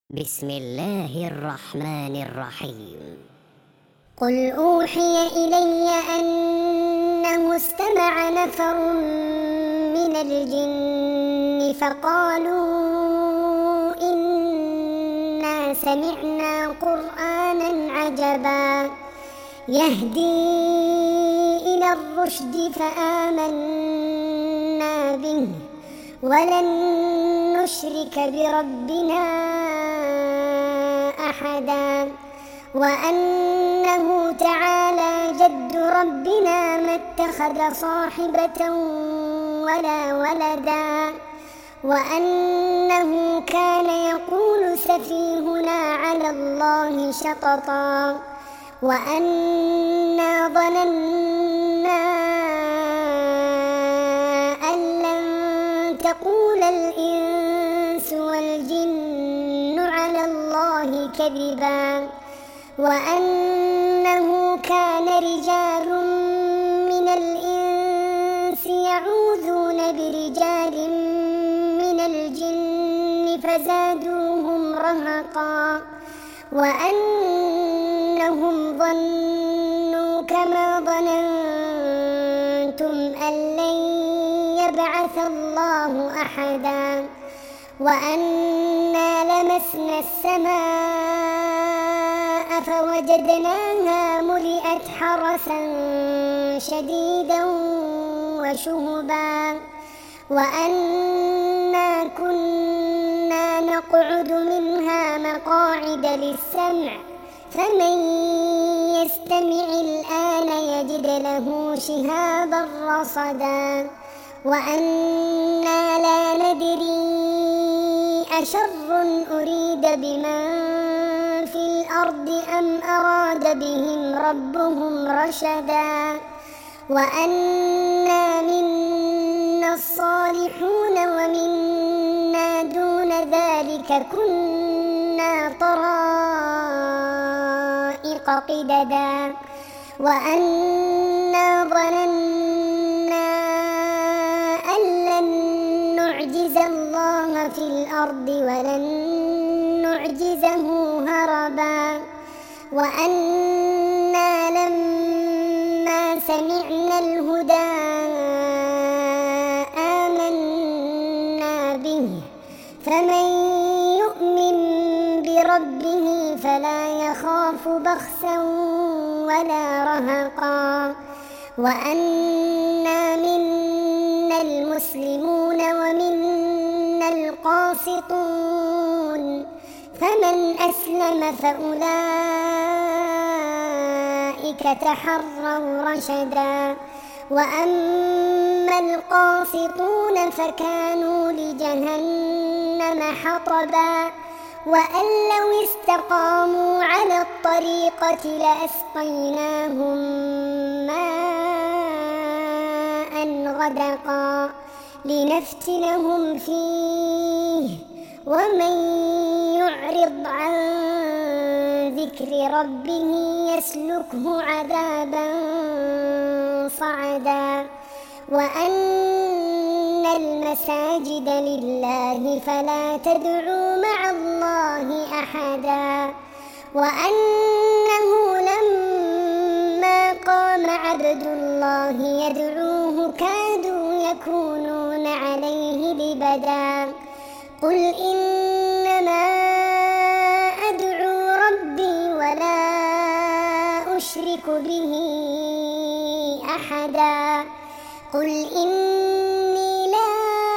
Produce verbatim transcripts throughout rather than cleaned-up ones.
بسم الله الرحمن الرحيم. قل أوحي إلي أنه استمع نفر من الجن فقالوا إنا سمعنا قرآنا عجبا يهدي إلى الرشد فآمنا به ولن نشرك بربنا أحدا وأنه تعالى جد ربنا ما اتخذ صاحبة ولا ولدا وأنه كان يقول سفيهنا على الله شططا وأنا ظننا أن لن تقول الإنس والجن على الله كذبا وأنه كان رجال من الإنس يعوذون برجال من الجن فزادوهم رهقا وأنهم ظنوا كما ظننتم أن لن يبعث الله أحدا وأنا لمسنا السماء فوجدناها ملئت حرسا شديدا وشهبا وأنا كنا نقعد منها مقاعد للسمع فمن يستمع الآن يجد له شهابا رصدا وأنا لا ندري أشر أريد بمن في الأرض أم أراد بهم ربهم رشدا وأنا منا الصالحون ومنا دون ذلك كنا طرائق قددا وأنا ظننا أن لن نعجز الله في الأرض ولن نعجزه هربا وأنا لما سمعنا الهدى آمنا به فمن يؤمن بربه فلا يخاف بخسا ولا رهقا وأنا منا المسلمون ومنا القاسطون فمن أسلم فأولئك تحروا رشدا وأما القاسطون فكانوا لجهنم حطبا وأن لو استقاموا على الطريقة لأسقيناهم ماء غدقا لنفتنهم فيه ومن يعرض عن ذكر ربه يسلكه عذابا صعدا وأن المساجد لله فلا تدعوا مع الله أحدا وأنه لما قام عبد الله يدعوه كادوا يكونون عليه لبدا قل إنما أدعو ربي ولا أشرك به أحدا قل إني لا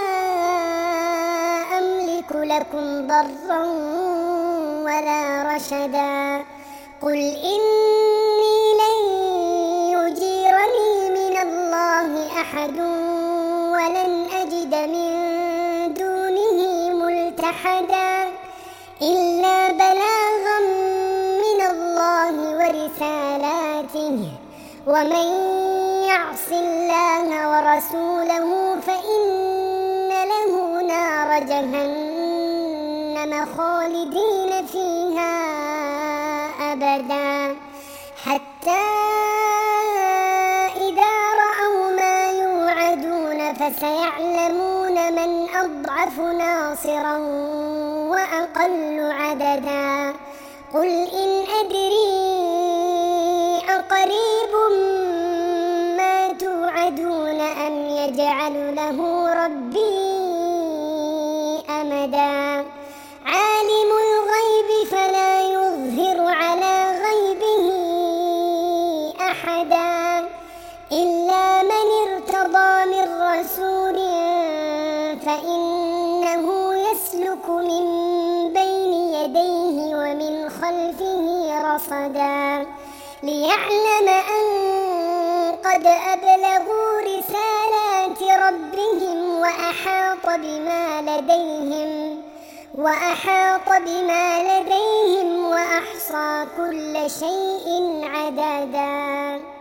أملك لكم ضرا ولا رشدا قل إني لن يجيرني من الله أحد ولن أجد من دونه ملتحدا إلا بلاغا من الله ورسالاته ومن يعص الله ورسوله فإن له نار جهنم خالدين فيها أبدا حتى إذا رأوا ما يوعدون فسيعلمون من أضعف ناصرا وأقل عددا قل إن أدري أقريب ما توعدون أم يجعل له ربي أمدا عالم الغيب فلا يظهر على غيبه أحدا إلا من ارتضى من رسول فإنه يسلك من بين يديه ومن خلفه رصدا ليعلم أن قد أبلغوا رسالات ربهم وأحاط بما لديهم وأحاط بما لديهم وأحصى كل شيء عددا.